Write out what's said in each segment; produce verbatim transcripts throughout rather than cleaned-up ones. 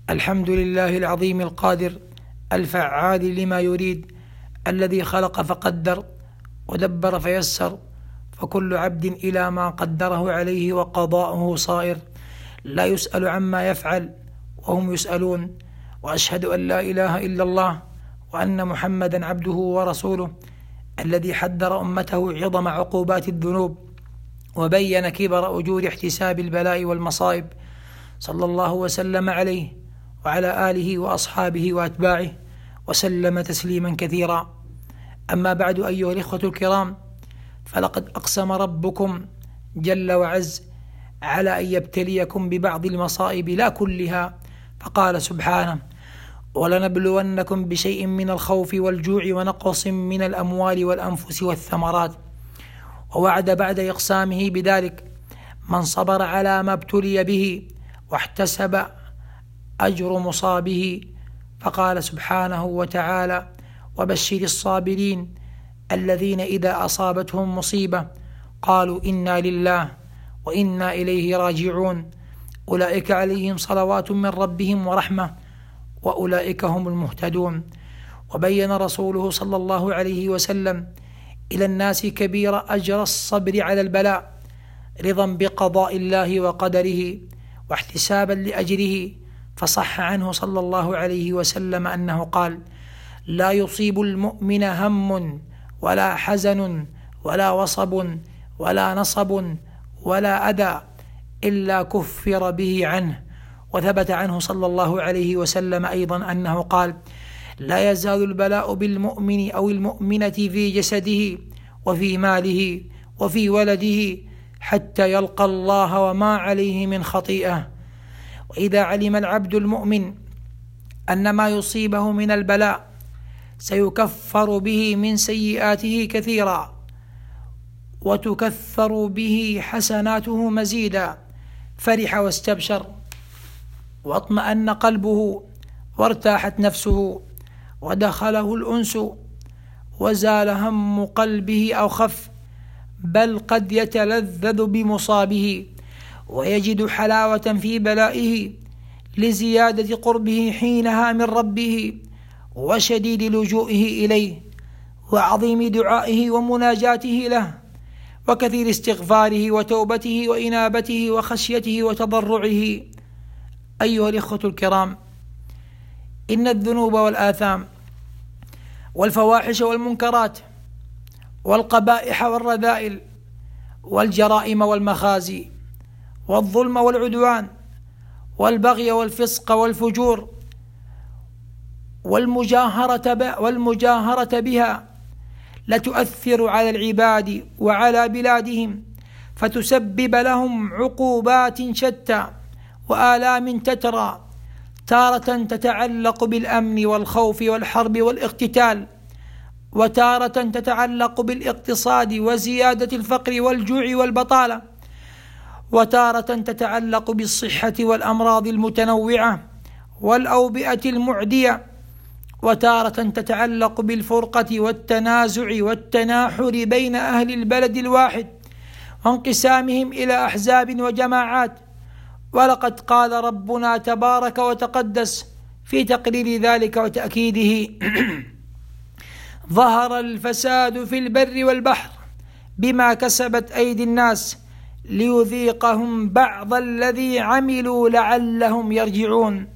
الحمد لله العظيم القادر الفعال لما يريد، الذي خلق فقدر ودبر فيسر، فكل عبد إلى ما قدره عليه وقضاؤه صائر، لا يسأل عما يفعل وهم يسألون. وأشهد أن لا إله إلا الله وأن محمدا عبده ورسوله، الذي حذر أمته عظم عقوبات الذنوب وبين كبر أجور احتساب البلاء والمصائب، صلى الله وسلم عليه وعلى آله وأصحابه وأتباعه وسلم تسليما كثيرا. أما بعد، أيها الإخوة الكرام، فلقد أقسم ربكم جل وعز على أن يبتليكم ببعض المصائب لا كلها، فقال سبحانه: ولنبلونكم بشيء من الخوف والجوع ونقص من الأموال والأنفس والثمرات. ووعد بعد إقسامه بذلك من صبر على ما ابتلي به واحتسب أجر مصابه، فقال سبحانه وتعالى: وبشر الصابرين الذين إذا أصابتهم مصيبة قالوا إنا لله وإنا إليه راجعون، أولئك عليهم صلوات من ربهم ورحمة وأولئك هم المهتدون. وبين رسوله صلى الله عليه وسلم إلى الناس كبير أجر الصبر على البلاء، رضا بقضاء الله وقدره واحتسابا لأجره، فصح عنه صلى الله عليه وسلم أنه قال: لا يصيب المؤمن هم ولا حزن ولا وصب ولا نصب ولا أذى إلا كفر به عنه. وثبت عنه صلى الله عليه وسلم أيضا أنه قال: لا يزال البلاء بالمؤمن أو المؤمنة في جسده وفي ماله وفي ولده حتى يلقى الله وما عليه من خطيئة. وإذا علم العبد المؤمن أن ما يصيبه من البلاء سيكفر به من سيئاته كثيرا وتكثر به حسناته مزيدا، فرح واستبشر واطمأن قلبه وارتاحت نفسه ودخله الأنس وزال هم قلبه أو خف، بل قد يتلذذ بمصابه ويجد حلاوة في بلائه لزيادة قربه حينها من ربه وشديد لجوئه إليه وعظيم دعائه ومناجاته له وكثير استغفاره وتوبته وإنابته وخشيته وتضرعه. أيها الإخوة الكرام، إن الذنوب والآثام والفواحش والمنكرات والقبائح والرذائل والجرائم والمخازي والظلم والعدوان والبغي والفسق والفجور والمجاهرة والمجاهرة بها لتؤثر على العباد وعلى بلادهم، فتسبب لهم عقوبات شتى وآلام تترى، تارة تتعلق بالأمن والخوف والحرب والاقتتال، وتارة تتعلق بالاقتصاد وزيادة الفقر والجوع والبطالة، وتارة تتعلق بالصحة والأمراض المتنوعة والأوبئة المعدية، وتارة تتعلق بالفرقة والتنازع والتناحر بين أهل البلد الواحد وانقسامهم إلى أحزاب وجماعات. ولقد قال ربنا تبارك وتقدس في تقرير ذلك وتأكيده: ظهر الفساد في البر والبحر بما كسبت أيدي الناس ليذيقهم بعض الذي عملوا لعلهم يرجعون.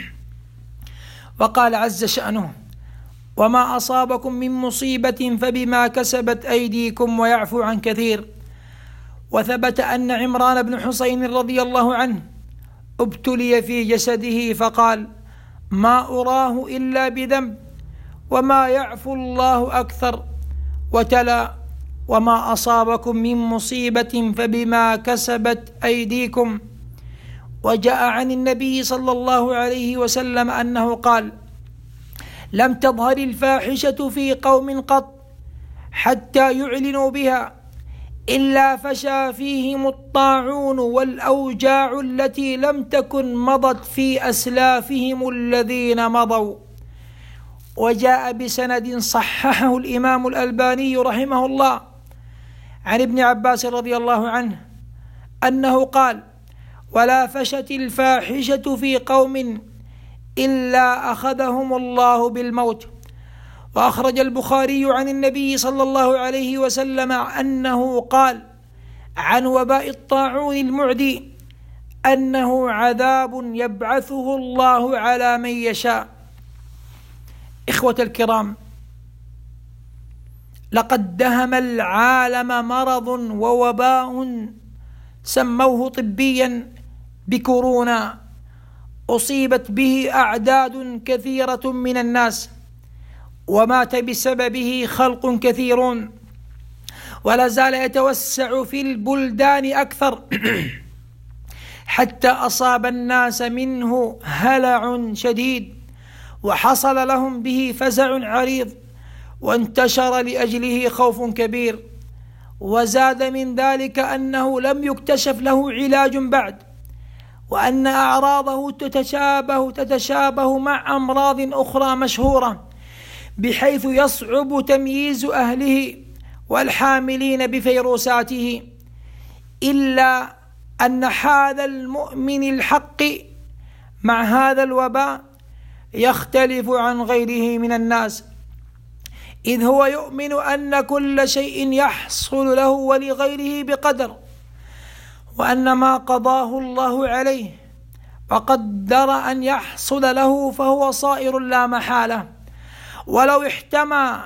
وقال عز شأنه: وما أصابكم من مصيبة فبما كسبت أيديكم ويعفو عن كثير. وثبت أن عمران بن حسين رضي الله عنه ابتلي في جسده فقال: ما أراه إلا بذنب وما يعفو الله أكثر. وتلا: وما أصابكم من مصيبة فبما كسبت أيديكم. وجاء عن النبي صلى الله عليه وسلم أنه قال: لم تظهر الفاحشة في قوم قط حتى يعلنوا بها إلا فشى فيهم الطاعون والأوجاع التي لم تكن مضت في أسلافهم الذين مضوا. وجاء بسند صححه الإمام الألباني رحمه الله عن ابن عباس رضي الله عنه أنه قال: ولا فشت الفاحشة في قوم إلا أخذهم الله بالموت. وأخرج البخاري عن النبي صلى الله عليه وسلم أنه قال عن وباء الطاعون المعدي أنه عذاب يبعثه الله على من يشاء. إخوة الكرام، لقد دهم العالم مرض ووباء سموه طبيا بكورونا، أصيبت به أعداد كثيرة من الناس، ومات بسببه خلق كثيرون، ولا زال يتوسع في البلدان أكثر حتى أصاب الناس منه هلع شديد، وحصل لهم به فزع عريض، وانتشر لأجله خوف كبير. وزاد من ذلك أنه لم يكتشف له علاج بعد، وأن أعراضه تتشابه تتشابه مع أمراض أخرى مشهورة، بحيث يصعب تمييز أهله والحاملين بفيروساته، إلا أن حال المؤمن الحق مع هذا الوباء يختلف عن غيره من الناس، إذ هو يؤمن أن كل شيء يحصل له ولغيره بقدر، وأن ما قضاه الله عليه وقدر أن يحصل له فهو صائر لا محالة، ولو احتمى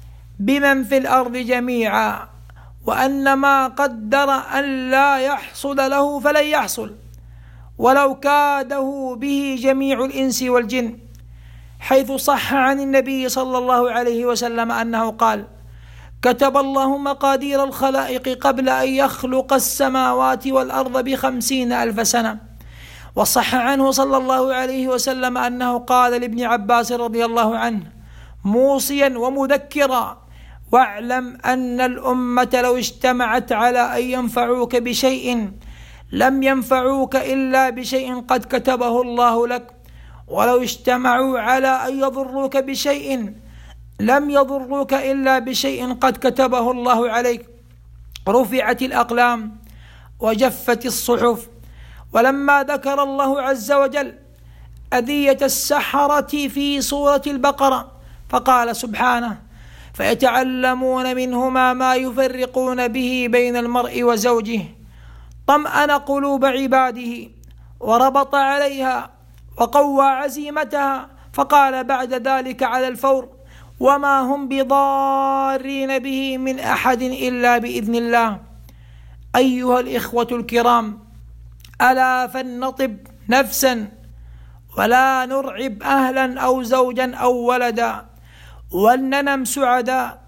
بمن في الأرض جميعا، وأن ما قدر أن لا يحصل له فلن يحصل ولو كاده به جميع الإنس والجن، حيث صح عن النبي صلى الله عليه وسلم أنه قال: كتب الله مقادير الخلائق قبل أن يخلق السماوات والأرض بخمسين ألف سنة. وصح عنه صلى الله عليه وسلم أنه قال لابن عباس رضي الله عنه موصيا ومذكرا: واعلم أن الأمة لو اجتمعت على أن ينفعوك بشيء لم ينفعوك إلا بشيء قد كتبه الله لك، ولو اجتمعوا على أن يضروك بشيء لم يضروك إلا بشيء قد كتبه الله عليك. رفعت الأقلام وجفت الصحف. ولما ذكر الله عز وجل أذية السحرة في سورة البقرة فقال سبحانه: فيتعلمون منهما ما يفرقون به بين المرء وزوجه، طمأن قلوب عباده وربط عليها وقوى عزيمتها، فقال بعد ذلك على الفور: وما هم بضارين به من أحد إلا بإذن الله. أيها الإخوة الكرام، ألا فلنطب نفسا ولا نرعب أهلا أو زوجا أو ولدا، ولننم سعدا،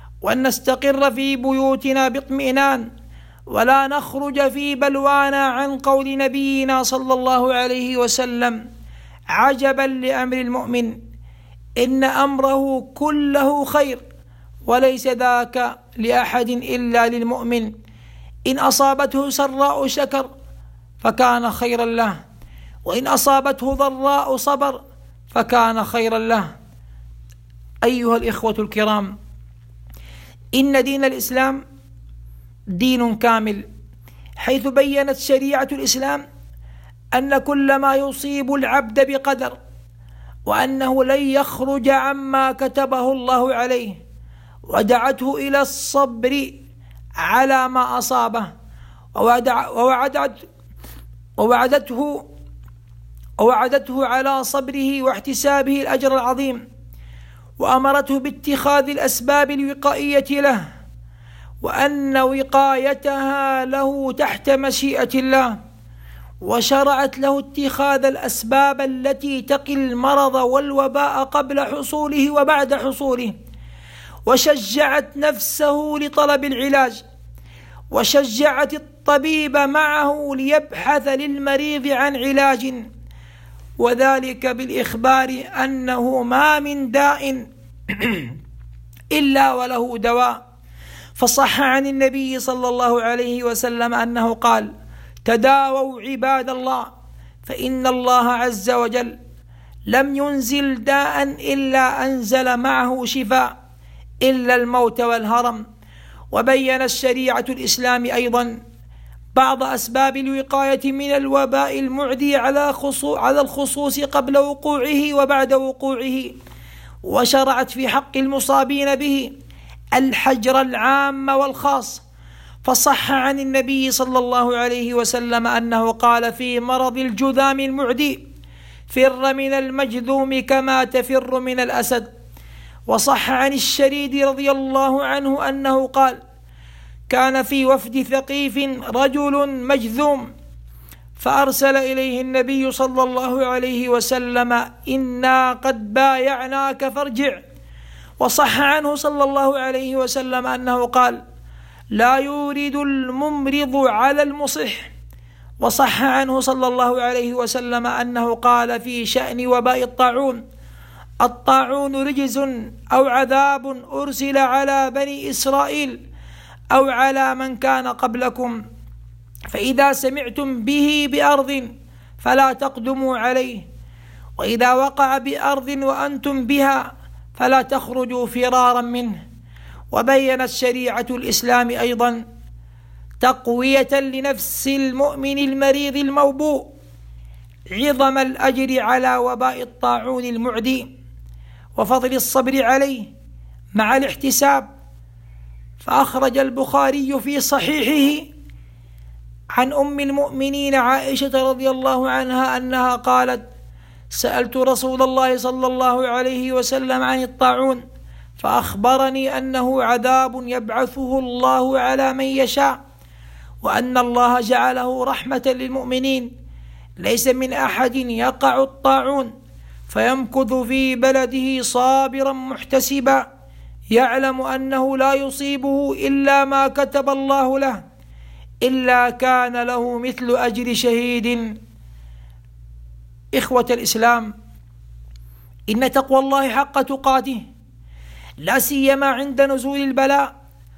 ولنستقر في بيوتنا باطمئنان، ولا نخرج في بلوانا عن قول نبينا صلى الله عليه وسلم: عجبا لأمر المؤمن إن أمره كله خير، وليس ذاك لأحد إلا للمؤمن، إن أصابته سراء شكر فكان خيرا له، وإن أصابته ضراء صبر فكان خيرا له. أيها الإخوة الكرام، إن دين الإسلام دين كامل، حيث بيّنت شريعة الإسلام أن كل ما يصيب العبد بقدر، وأنه لن يخرج عما كتبه الله عليه، ودعته إلى الصبر على ما أصابه، ووعدت ووعدته ووعدته على صبره واحتسابه الأجر العظيم، وأمرته باتخاذ الأسباب الوقائية له، وأن وقايتها له تحت مشيئة الله، وشرعت له اتخاذ الأسباب التي تقي المرض والوباء قبل حصوله وبعد حصوله، وشجعت نفسه لطلب العلاج، وشجعت الطبيب معه ليبحث للمريض عن علاج، وذلك بالإخبار أنه ما من داء إلا وله دواء. فصح عن النبي صلى الله عليه وسلم أنه قال: تداووا عباد الله، فإن الله عز وجل لم ينزل داء إلا أنزل معه شفاء إلا الموت والهرم. وبين الشريعة الإسلام أيضا بعض أسباب الوقاية من الوباء المعدي على على الخصوص قبل وقوعه وبعد وقوعه، وشرعت في حق المصابين به الحجر العام والخاص. فصح عن النبي صلى الله عليه وسلم أنه قال في مرض الجذام المعدي: فر من المجذوم كما تفر من الأسد. وصح عن الشريد رضي الله عنه أنه قال: كان في وفد ثقيف رجل مجذوم، فأرسل إليه النبي صلى الله عليه وسلم: إنا قد بايعناك فارجع. وصح عنه صلى الله عليه وسلم أنه قال: لا يورد الممرض على المصح. وصح عنه صلى الله عليه وسلم أنه قال في شأن وباء الطاعون: الطاعون رجز أو عذاب أرسل على بني إسرائيل أو على من كان قبلكم، فإذا سمعتم به بأرض فلا تقدموا عليه، وإذا وقع بأرض وأنتم بها فلا تخرجوا فرارا منه. وبينت شريعة الإسلام أيضا تقوية لنفس المؤمن المريض الموبوء عظم الأجر على وباء الطاعون المعدي وفضل الصبر عليه مع الاحتساب. فأخرج البخاري في صحيحه عن أم المؤمنين عائشة رضي الله عنها أنها قالت: سألت رسول الله صلى الله عليه وسلم عن الطاعون فأخبرني أنه عذاب يبعثه الله على من يشاء، وأن الله جعله رحمة للمؤمنين، ليس من أحد يقع الطاعون فيمكث في بلده صابرا محتسبا يعلم أنه لا يصيبه إلا ما كتب الله له، إلا كان له مثل أجر شهيد. إخوة الإسلام، إن تقوى الله حق تقاته لا سيما عند نزول البلاء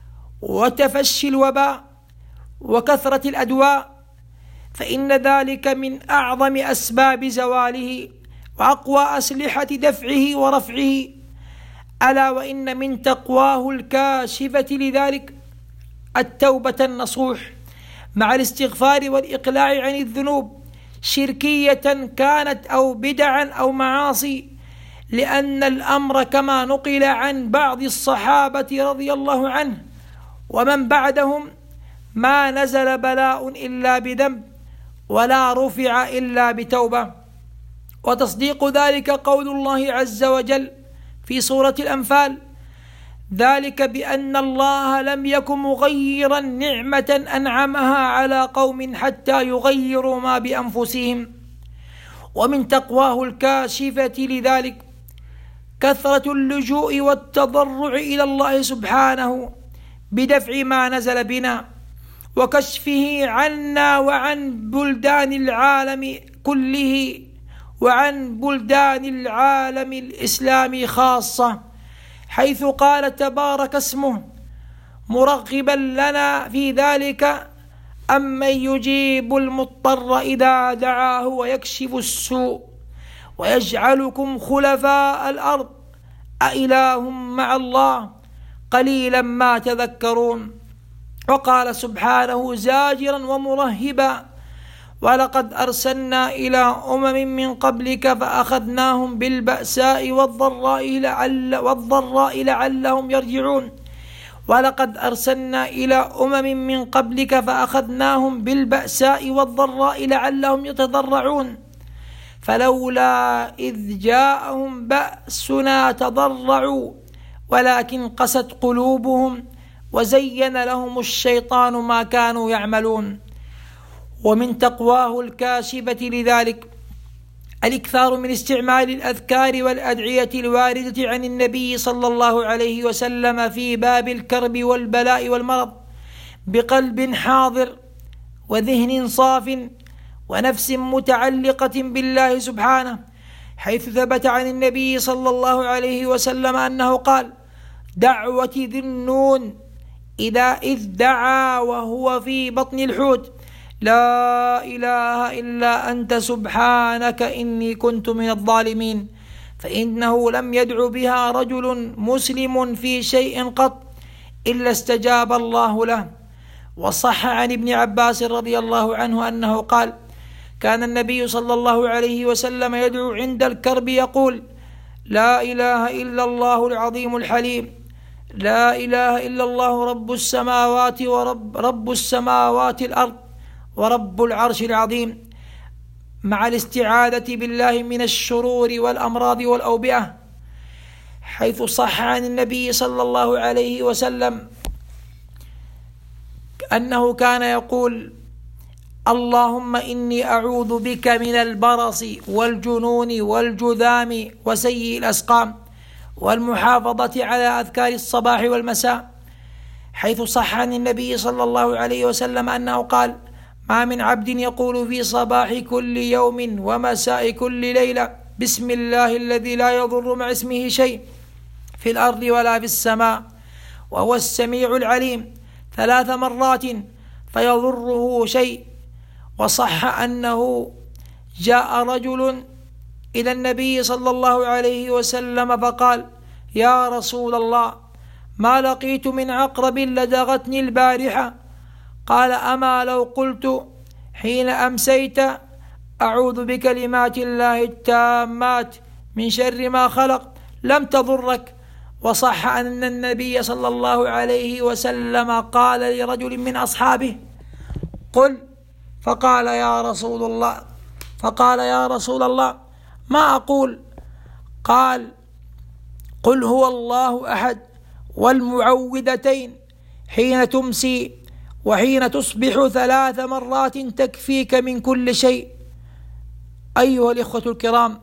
وتفشي الوباء وكثرة الأدواء، فإن ذلك من أعظم أسباب زواله وأقوى أسلحة دفعه ورفعه. ألا وإن من تقواه الكاشفة لذلك التوبة النصوح مع الاستغفار والإقلاع عن الذنوب، شركية كانت أو بدعا أو معاصي، لأن الأمر كما نقل عن بعض الصحابة رضي الله عنه ومن بعدهم: ما نزل بلاء إلا بذنب ولا رفع إلا بتوبة. وتصديق ذلك قول الله عز وجل في سورة الأنفال: ذلك بأن الله لم يكن مغيرا نعمة أنعمها على قوم حتى يغيروا ما بأنفسهم. ومن تقواه الكاشفة لذلك كثرة اللجوء والتضرع إلى الله سبحانه بدفع ما نزل بنا وكشفه عنا وعن بلدان العالم كله وعن بلدان العالم الإسلامي خاصة، حيث قال تبارك اسمه مرغبا لنا في ذلك: أمن يجيب المضطر إذا دعاه ويكشف السوء ويجعلكم خلفاء الأرض أإله مع الله قليلا ما تذكرون. وقال سبحانه زاجرا ومرهبا: ولقد أرسلنا إلى أمم من قبلك فأخذناهم بالبأساء والضراء لعل والضراء لعلهم يرجعون. ولقد أرسلنا إلى أمم من قبلك فأخذناهم بالبأساء والضراء لعلهم يتضرعون فلولا إذ جاءهم بأسنا تضرعوا ولكن قست قلوبهم وزين لهم الشيطان ما كانوا يعملون. ومن تقواه الكاشفة لذلك الإكثار من استعمال الأذكار والأدعية الواردة عن النبي صلى الله عليه وسلم في باب الكرب والبلاء والمرض بقلب حاضر وذهن صاف ونفس متعلقة بالله سبحانه، حيث ثبت عن النبي صلى الله عليه وسلم أنه قال: دعوة ذي النون إذا إذ دعا وهو في بطن الحوت: لا إله إلا أنت سبحانك إني كنت من الظالمين، فإنه لم يدع بها رجل مسلم في شيء قط إلا استجاب الله له. وصح عن ابن عباس رضي الله عنه أنه قال: كان النبي صلى الله عليه وسلم يدعو عند الكرب يقول: لا إله إلا الله العظيم الحليم، لا إله إلا الله رب السماوات ورب رب السماوات الأرض ورب العرش العظيم، مع الاستعاذة بالله من الشرور والأمراض والأوبئة، حيث صح عن النبي صلى الله عليه وسلم أنه كان يقول: اللهم إني أعوذ بك من البرص والجنون والجذام وسيء الأسقام، والمحافظة على أذكار الصباح والمساء، حيث صح عن النبي صلى الله عليه وسلم أنه قال: ما من عبد يقول في صباح كل يوم ومساء كل ليلة بسم الله الذي لا يضر مع اسمه شيء في الأرض ولا في السماء وهو السميع العليم ثلاث مرات فيضره شيء. وصح أنه جاء رجل إلى النبي صلى الله عليه وسلم فقال: يا رسول الله، ما لقيت من عقرب لدغتني البارحة. قال: أما لو قلت حين أمسيت أعوذ بكلمات الله التامات من شر ما خلق لم تضرك. وصح أن النبي صلى الله عليه وسلم قال لرجل من أصحابه: قل. فقال يا رسول الله فقال يا رسول الله ما أقول؟ قال: قل هو الله أحد والمعوذتين حين تمسي وحين تصبح ثلاث مرات تكفيك من كل شيء. أيها الإخوة الكرام،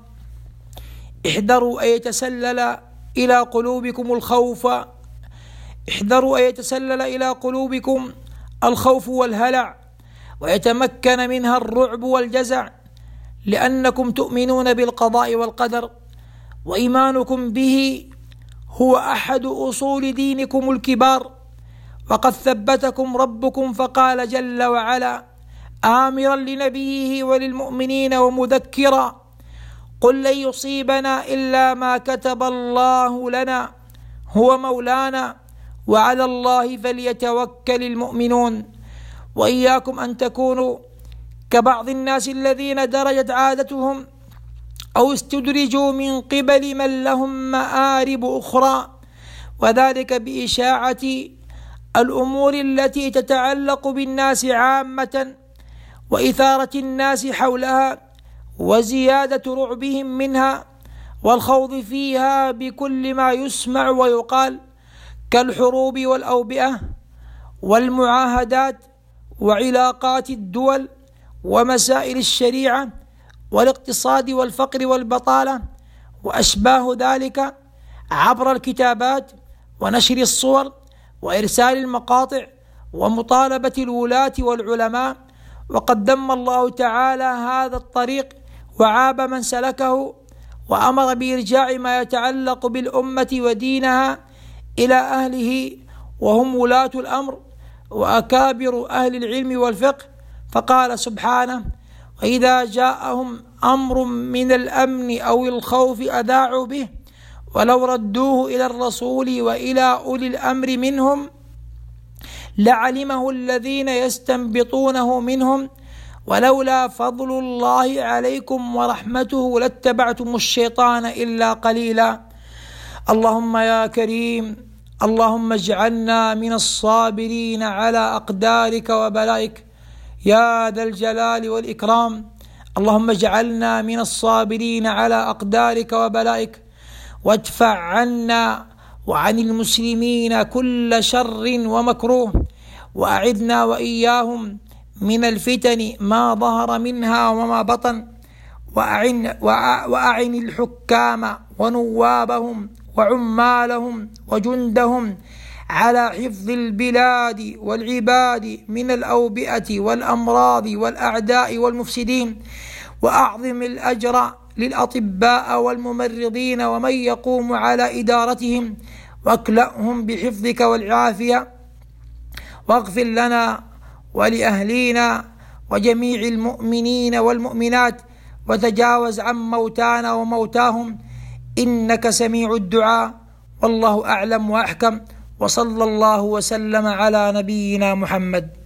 احذروا أن يتسلل إلى قلوبكم الخوف احذروا أن يتسلل إلى قلوبكم الخوف والهلع ويتمكن منها الرعب والجزع، لأنكم تؤمنون بالقضاء والقدر، وإيمانكم به هو أحد أصول دينكم الكبار. وقد ثبتكم ربكم فقال جل وعلا آمرا لنبيه وللمؤمنين ومذكرا: قل لن يصيبنا إلا ما كتب الله لنا هو مولانا وعلى الله فليتوكل المؤمنون. وإياكم أن تكونوا كبعض الناس الذين درجت عادتهم أو استدرجوا من قبل من لهم مآرب أخرى، وذلك بإشاعة الأمور التي تتعلق بالناس عامة وإثارة الناس حولها وزيادة رعبهم منها والخوض فيها بكل ما يسمع ويقال، كالحروب والأوبئة والمعاهدات وعلاقات الدول ومسائل الشريعة والاقتصاد والفقر والبطالة وأشباه ذلك، عبر الكتابات ونشر الصور وإرسال المقاطع ومطالبة الولاة والعلماء. وقد ذم الله تعالى هذا الطريق وعاب من سلكه، وأمر بإرجاع ما يتعلق بالأمة ودينها إلى أهله وهم ولاة الأمر وأكابر أهل العلم والفقه، فقال سبحانه: وإذا جاءهم أمر من الأمن أو الخوف أذاعوا به ولو ردوه إلى الرسول وإلى أولي الأمر منهم لعلمه الذين يستنبطونه منهم ولولا فضل الله عليكم ورحمته لاتبعتم الشيطان إلا قليلا. اللهم يا كريم، اللهم اجعلنا من الصابرين على أقدارك وبلائك يا ذا الجلال والإكرام. اللهم اجعلنا من الصابرين على أقدارك وبلائك، وادفع عنا وعن المسلمين كل شر ومكروه، وأعذنا وإياهم من الفتن ما ظهر منها وما بطن، وأعن, وأعن الحكام ونوابهم وعمالهم وجندهم على حفظ البلاد والعباد من الأوبئة والأمراض والأعداء والمفسدين، وأعظم الأجر للأطباء والممرضين ومن يقوم على إدارتهم، واكلأهم بحفظك والعافية، واغفر لنا ولأهلينا وجميع المؤمنين والمؤمنات، وتجاوز عن موتانا وموتاهم إنك سميع الدعاء. والله أعلم وأحكم، وصلى الله وسلم على نبينا محمد.